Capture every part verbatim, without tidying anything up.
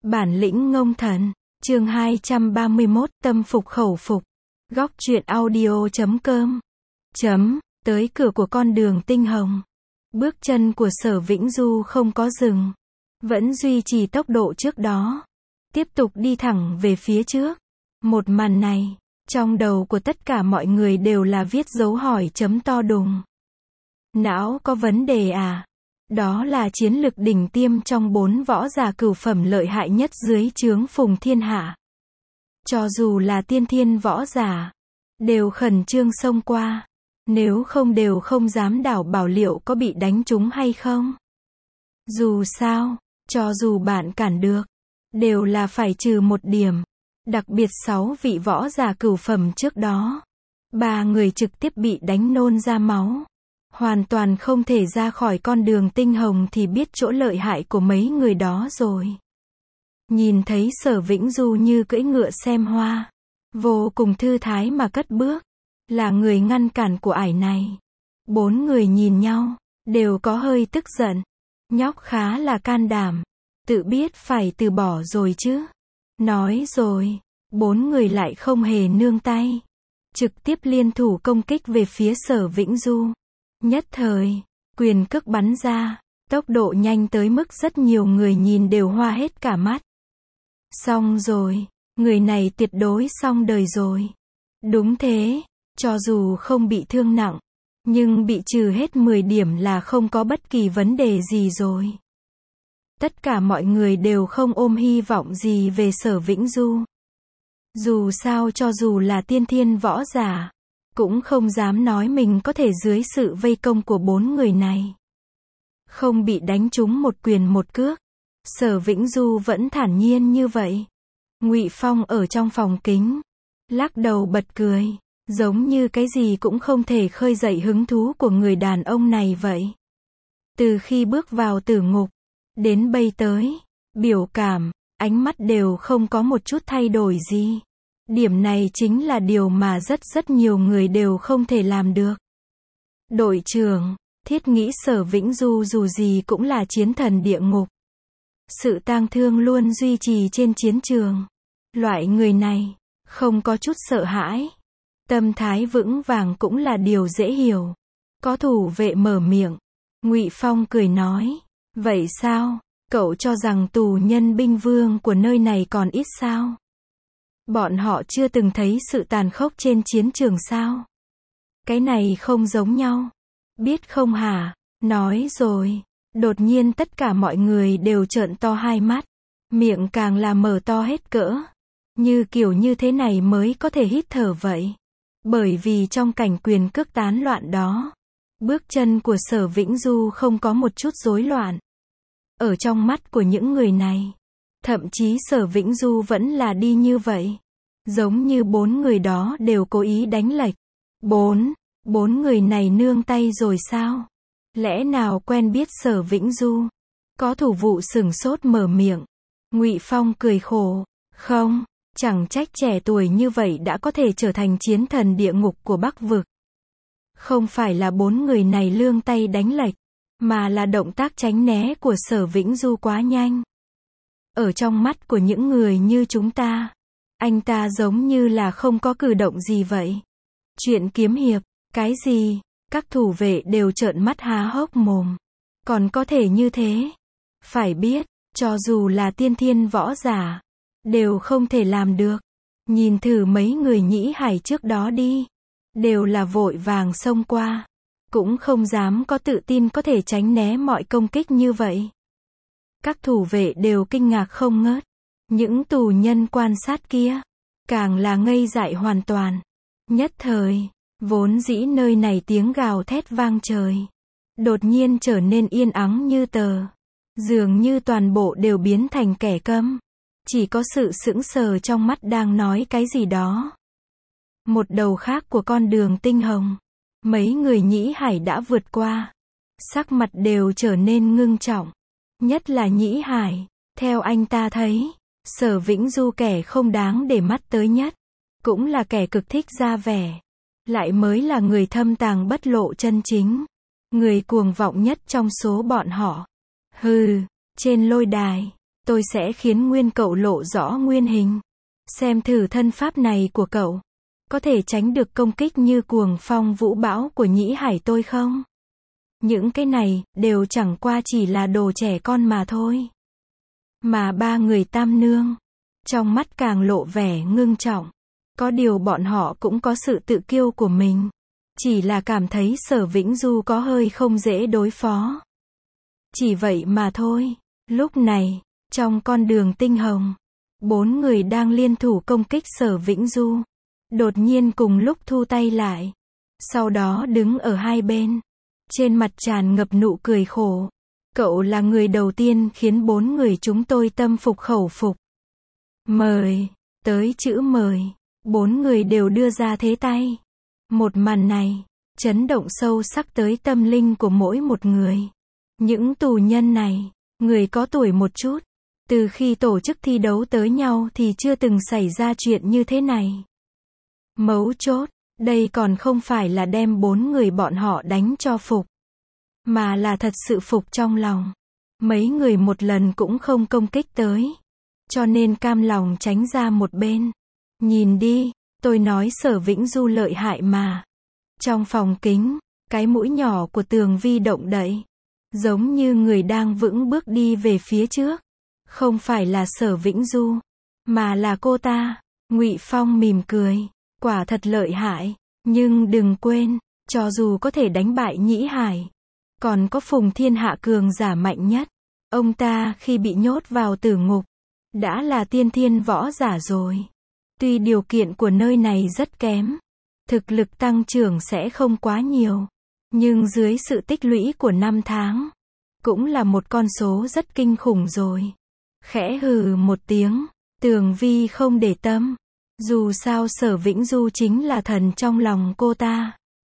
Bản lĩnh ngông thần, chương hai trăm ba mươi mốt, tâm phục khẩu phục. Góc truyện audio chấm com. Chấm, tới cửa của con đường tinh hồng. Bước chân của Sở Vĩnh Du không có dừng. Vẫn duy trì tốc độ trước đó. Tiếp tục đi thẳng về phía trước. Một màn này, trong đầu của tất cả mọi người đều là viết dấu hỏi chấm to đùng. Não có vấn đề à? Đó là chiến lực đỉnh tiêm trong bốn võ giả cửu phẩm lợi hại nhất dưới trướng Phùng Thiên Hạ. Cho dù là tiên thiên võ giả, đều khẩn trương xông qua. Nếu không đều không dám đảo bảo liệu có bị đánh trúng hay không. Dù sao, cho dù bạn cản được, đều là phải trừ một điểm. Đặc biệt sáu vị võ giả cửu phẩm trước đó. Ba người trực tiếp bị đánh nôn ra máu. Hoàn toàn không thể ra khỏi con đường tinh hồng thì biết chỗ lợi hại của mấy người đó rồi. Nhìn thấy Sở Vĩnh Du như cưỡi ngựa xem hoa. Vô cùng thư thái mà cất bước. Là người ngăn cản của ải này. Bốn người nhìn nhau, đều có hơi tức giận. Nhóc khá là can đảm. Tự biết phải từ bỏ rồi chứ. Nói rồi, bốn người lại không hề nương tay. Trực tiếp liên thủ công kích về phía Sở Vĩnh Du. Nhất thời, quyền cước bắn ra, tốc độ nhanh tới mức rất nhiều người nhìn đều hoa hết cả mắt. Xong rồi, người này tuyệt đối xong đời rồi. Đúng thế, cho dù không bị thương nặng, nhưng bị trừ hết mười điểm là không có bất kỳ vấn đề gì rồi. Tất cả mọi người đều không ôm hy vọng gì về Sở Vĩnh Du. Dù sao cho dù là tiên thiên võ giả, cũng không dám nói mình có thể dưới sự vây công của bốn người này. Không bị đánh trúng một quyền một cước. Sở Vĩnh Du vẫn thản nhiên như vậy. Ngụy Phong ở trong phòng kính, lắc đầu bật cười, giống như cái gì cũng không thể khơi dậy hứng thú của người đàn ông này vậy. Từ khi bước vào tử ngục, đến bây tới, biểu cảm, ánh mắt đều không có một chút thay đổi gì. Điểm này chính là điều mà rất rất nhiều người đều không thể làm được. Đội trưởng, thiết nghĩ Sở Vĩnh Du dù gì cũng là chiến thần địa ngục. Sự tang thương luôn duy trì trên chiến trường. Loại người này, không có chút sợ hãi. Tâm thái vững vàng cũng là điều dễ hiểu. Có thủ vệ mở miệng. Ngụy Phong cười nói, vậy sao, cậu cho rằng tù nhân binh vương của nơi này còn ít sao? Bọn họ chưa từng thấy sự tàn khốc trên chiến trường sao? Cái này không giống nhau. Biết không hả? Nói rồi. Đột nhiên tất cả mọi người đều trợn to hai mắt. Miệng càng là mở to hết cỡ. Như kiểu như thế này mới có thể hít thở vậy. Bởi vì trong cảnh quyền cước tán loạn đó, bước chân của Sở Vĩnh Du không có một chút rối loạn. Ở trong mắt của những người này, thậm chí Sở Vĩnh Du vẫn là đi như vậy. Giống như bốn người đó đều cố ý đánh lệch. Bốn, bốn người này nương tay rồi sao? Lẽ nào quen biết Sở Vĩnh Du? Có thủ vụ sửng sốt mở miệng. Ngụy Phong cười khổ. Không, chẳng trách trẻ tuổi như vậy đã có thể trở thành chiến thần địa ngục của Bắc Vực. Không phải là bốn người này lương tay đánh lệch, mà là động tác tránh né của Sở Vĩnh Du quá nhanh. Ở trong mắt của những người như chúng ta, anh ta giống như là không có cử động gì vậy. Chuyện kiếm hiệp, cái gì? Các thủ vệ đều trợn mắt há hốc mồm. Còn có thể như thế? Phải biết, cho dù là tiên thiên võ giả, đều không thể làm được. Nhìn thử mấy người Nhĩ Hải trước đó đi. Đều là vội vàng xông qua. Cũng không dám có tự tin có thể tránh né mọi công kích như vậy. Các thủ vệ đều kinh ngạc không ngớt. Những tù nhân quan sát kia, càng là ngây dại hoàn toàn. Nhất thời, vốn dĩ nơi này tiếng gào thét vang trời. Đột nhiên trở nên yên ắng như tờ. Dường như toàn bộ đều biến thành kẻ câm. Chỉ có sự sững sờ trong mắt đang nói cái gì đó. Một đầu khác của con đường tinh hồng. Mấy người Nhĩ Hải đã vượt qua. Sắc mặt đều trở nên ngưng trọng. Nhất là Nhĩ Hải, theo anh ta thấy, Sở Vĩnh Du kẻ không đáng để mắt tới nhất. Cũng là kẻ cực thích ra vẻ. Lại mới là người thâm tàng bất lộ chân chính. Người cuồng vọng nhất trong số bọn họ. Hừ, trên lôi đài, tôi sẽ khiến nguyên cậu lộ rõ nguyên hình. Xem thử thân pháp này của cậu. Có thể tránh được công kích như cuồng phong vũ bão của Nhĩ Hải tôi không? Những cái này, đều chẳng qua chỉ là đồ trẻ con mà thôi. Mà ba người Tam Nương, trong mắt càng lộ vẻ ngưng trọng. Có điều bọn họ cũng có sự tự kiêu của mình. Chỉ là cảm thấy Sở Vĩnh Du có hơi không dễ đối phó. Chỉ vậy mà thôi. Lúc này, trong con đường tinh hồng, bốn người đang liên thủ công kích Sở Vĩnh Du. Đột nhiên cùng lúc thu tay lại. Sau đó đứng ở hai bên. Trên mặt tràn ngập nụ cười khổ. Cậu là người đầu tiên khiến bốn người chúng tôi tâm phục khẩu phục. Mời. Tới chữ mời. Bốn người đều đưa ra thế tay. Một màn này, chấn động sâu sắc tới tâm linh của mỗi một người. Những tù nhân này, người có tuổi một chút. Từ khi tổ chức thi đấu tới nhau thì chưa từng xảy ra chuyện như thế này. Mấu chốt, đây còn không phải là đem bốn người bọn họ đánh cho phục. Mà là thật sự phục trong lòng. Mấy người một lần cũng không công kích tới. Cho nên cam lòng tránh ra một bên. Nhìn đi, tôi nói Sở Vĩnh Du lợi hại mà. Trong phòng kính, cái mũi nhỏ của Tường Vi động đậy. Giống như người đang vững bước đi về phía trước. Không phải là Sở Vĩnh Du, mà là cô ta. Ngụy Phong mỉm cười. Quả thật lợi hại. Nhưng đừng quên, cho dù có thể đánh bại Nhĩ Hải, còn có Phùng Thiên Hạ cường giả mạnh nhất. Ông ta khi bị nhốt vào tử ngục, đã là tiên thiên võ giả rồi. Tuy điều kiện của nơi này rất kém, thực lực tăng trưởng sẽ không quá nhiều, nhưng dưới sự tích lũy của năm tháng, cũng là một con số rất kinh khủng rồi. Khẽ hừ một tiếng, Tường Vi không để tâm. Dù sao Sở Vĩnh Du chính là thần trong lòng cô ta.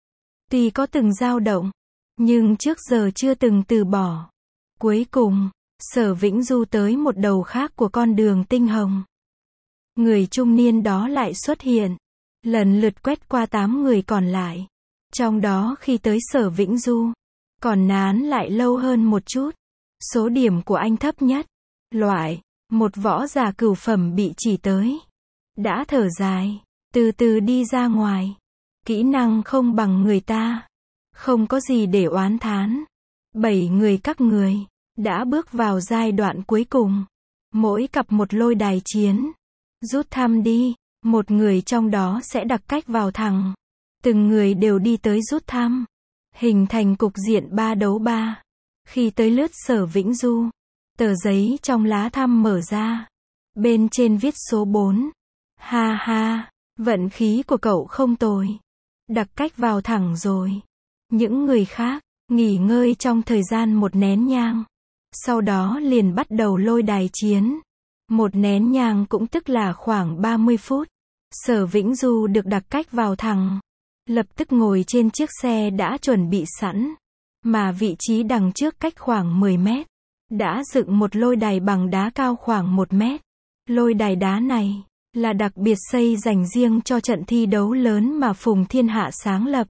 Tuy có từng dao động, nhưng trước giờ chưa từng từ bỏ. Cuối cùng, Sở Vĩnh Du tới một đầu khác của con đường tinh hồng. Người trung niên đó lại xuất hiện, lần lượt quét qua tám người còn lại. Trong đó khi tới Sở Vĩnh Du, còn nán lại lâu hơn một chút. Số điểm của anh thấp nhất. Loại, một võ giả cửu phẩm bị chỉ tới. Đã thở dài, từ từ đi ra ngoài. Kỹ năng không bằng người ta. Không có gì để oán thán. Bảy người các người, đã bước vào giai đoạn cuối cùng. Mỗi cặp một lôi đài chiến. Rút thăm đi, một người trong đó sẽ đặt cách vào thẳng. Từng người đều đi tới rút thăm. Hình thành cục diện ba đấu ba. Khi tới lướt Sở Vĩnh Du, tờ giấy trong lá thăm mở ra. Bên trên viết số bốn. Ha ha, vận khí của cậu không tồi. Đặt cách vào thẳng rồi. Những người khác, nghỉ ngơi trong thời gian một nén nhang. Sau đó liền bắt đầu lôi đài chiến. Một nén nhang cũng tức là khoảng ba mươi phút. Sở Vĩnh Du được đặt cách vào thẳng. Lập tức ngồi trên chiếc xe đã chuẩn bị sẵn. Mà vị trí đằng trước cách khoảng mười mét. Đã dựng một lôi đài bằng đá cao khoảng một mét. Lôi đài đá này là đặc biệt xây dành riêng cho trận thi đấu lớn mà Phùng Thiên Hạ sáng lập.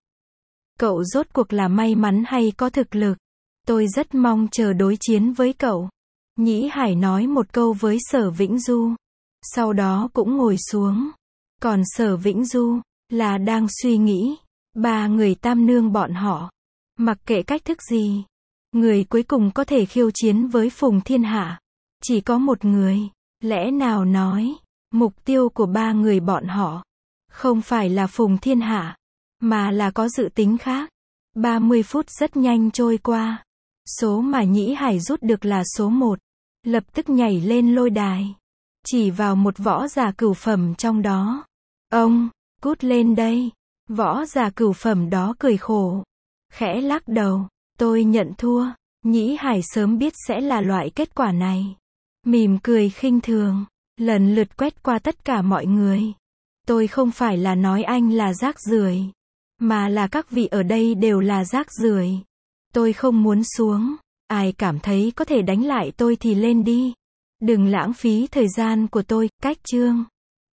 Cậu rốt cuộc là may mắn hay có thực lực? Tôi rất mong chờ đối chiến với cậu. Nhĩ Hải nói một câu với Sở Vĩnh Du. Sau đó cũng ngồi xuống. Còn Sở Vĩnh Du, là đang suy nghĩ. Ba người Tam Nương bọn họ. Mặc kệ cách thức gì. Người cuối cùng có thể khiêu chiến với Phùng Thiên Hạ. Chỉ có một người. Lẽ nào nói, mục tiêu của ba người bọn họ, không phải là Phùng Thiên Hạ, mà là có dự tính khác. ba mươi phút rất nhanh trôi qua. Số mà Nhĩ Hải rút được là số một. Lập tức nhảy lên lôi đài. Chỉ vào một võ giả cửu phẩm trong đó. Ông, cút lên đây. Võ giả cửu phẩm đó cười khổ. Khẽ lắc đầu. Tôi nhận thua. Nhĩ Hải sớm biết sẽ là loại kết quả này. Mỉm cười khinh thường. Lần lượt quét qua tất cả mọi người. Tôi không phải là nói anh là rác rưởi, mà là các vị ở đây đều là rác rưởi. Tôi không muốn xuống. Ai cảm thấy có thể đánh lại tôi thì lên đi. Đừng lãng phí thời gian của tôi. Cách chương